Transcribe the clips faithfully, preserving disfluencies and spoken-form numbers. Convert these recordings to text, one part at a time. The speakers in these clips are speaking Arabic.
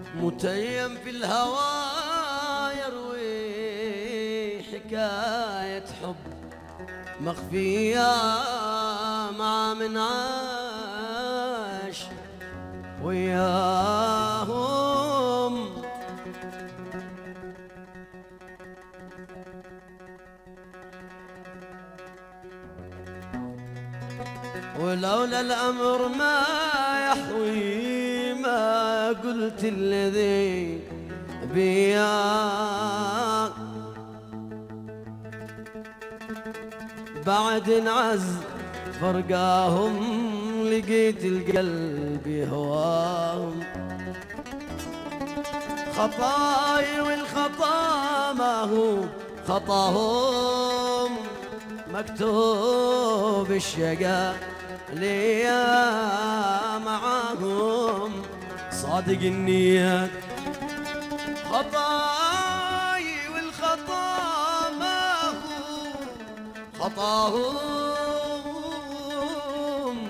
متيم في الهوى يروي حكاية حب مخفية مع من عاش وياهم. ولولا الأمر ما يحوي ما قلت الذي بياك بعد انعز فرقاهم لقيت القلب يهواهم. خطاي والخطا ما هو خطاهم مكتوب الشقاء ليا معاهم صادق النيات. خطاي والخطا ما هو خطاهم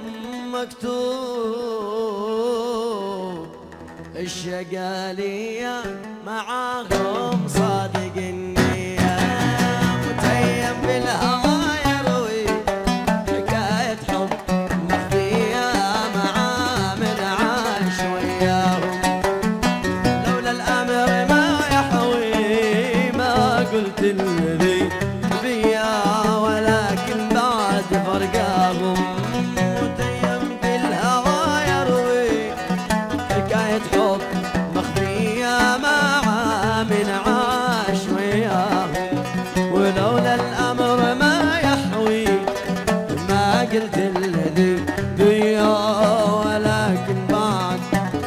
مكتوب الشقاء ليا معاهم صادق النيات. متيم بالهوى قلت الذي بيا ولكن بعد فرقاهم. متيم بالهوى يروي حكاية حب مخفية مع من عاش وياهم. ولولا الأمر ما يحوي ما قلت الذي بيا ولكن بعد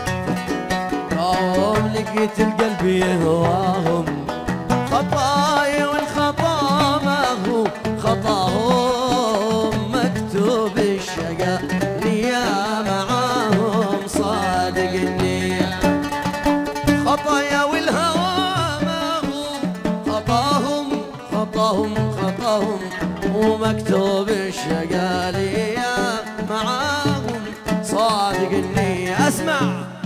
فرقاهم لقيت القلب يهواهم. خطاي والخطا ما هو خطاهم مكتوب الشقاء ليا معاهم صادق النية. خطايا والهوى ما هو خطاهم خطاهم خطاهم ومكتوب الشقاء ليا معاهم صادق النية. اسمع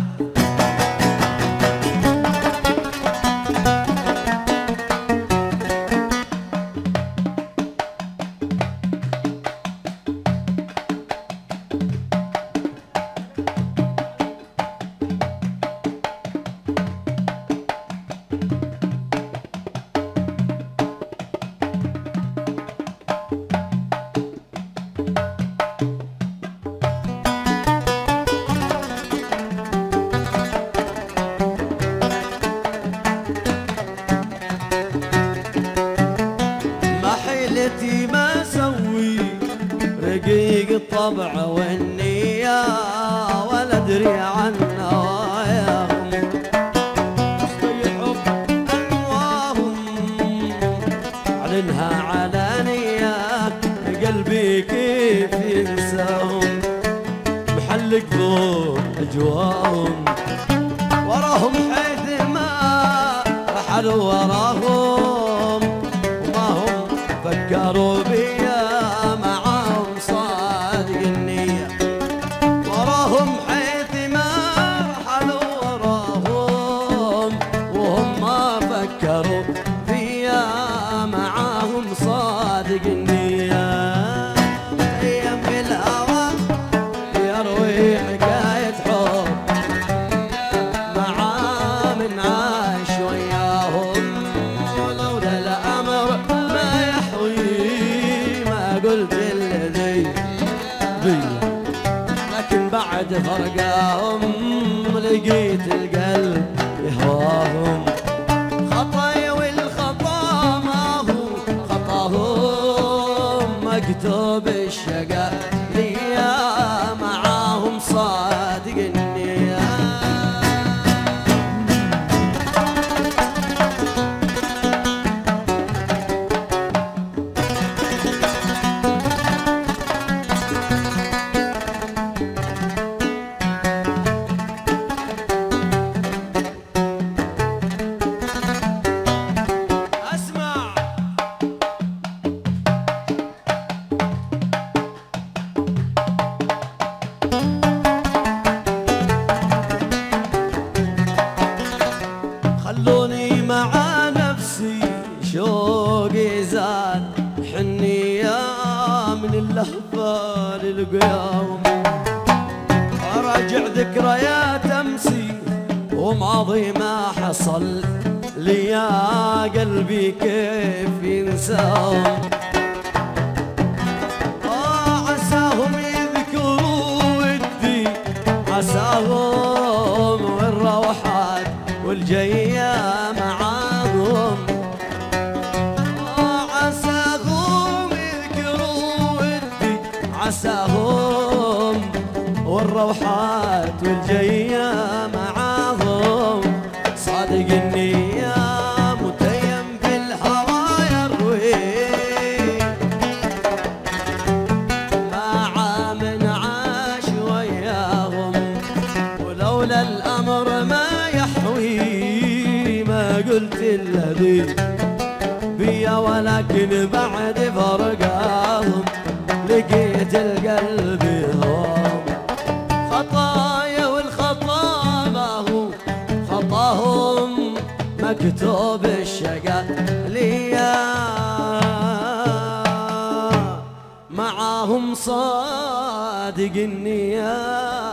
ما سوي رقيق الطبع والنية ولا ادري عن نواياهم. يحب انواهم اعلنها علانية قلبي كيف ينساهم. محلق ضوء اجواهم وراهم حيث ما رحلوا وراهم وما هم فكروا بيا معاهم صادق النية. وراهم حيث ما رحلوا وراهم وهم ما فكروا بيا معاهم صادق النية. متيم بالهوى يروي حكاية حب مع من عاش وياهم. ولولا الأمر قلت الذي بيا لكن بعد فرقاهم لقيت القلب يهواهم. خطاي والخطا ما هو خطاهم مكتوب الشقاء ليا معاهم صادق النية. اليوم أراجع ذكريات أمسي وماضي ما حصل لي يا قلبي كيف ينساهم. آه عساهم يذكروا ودي عساهم والروحات والجاية معاهم. آه عساهم يذكروا ودي عساهم والروحات والجاية معاهم. صادق النية متيم بالهوى يروي مع من عاش وياهم. ولولا الأمر ما يحوي ما قلت الذي بيا ولكن بعد فرقاهم لقيت القلب هوام. خطايا والخطا ما هو خطاهم مكتوب الشقا ليا معاهم صادق النية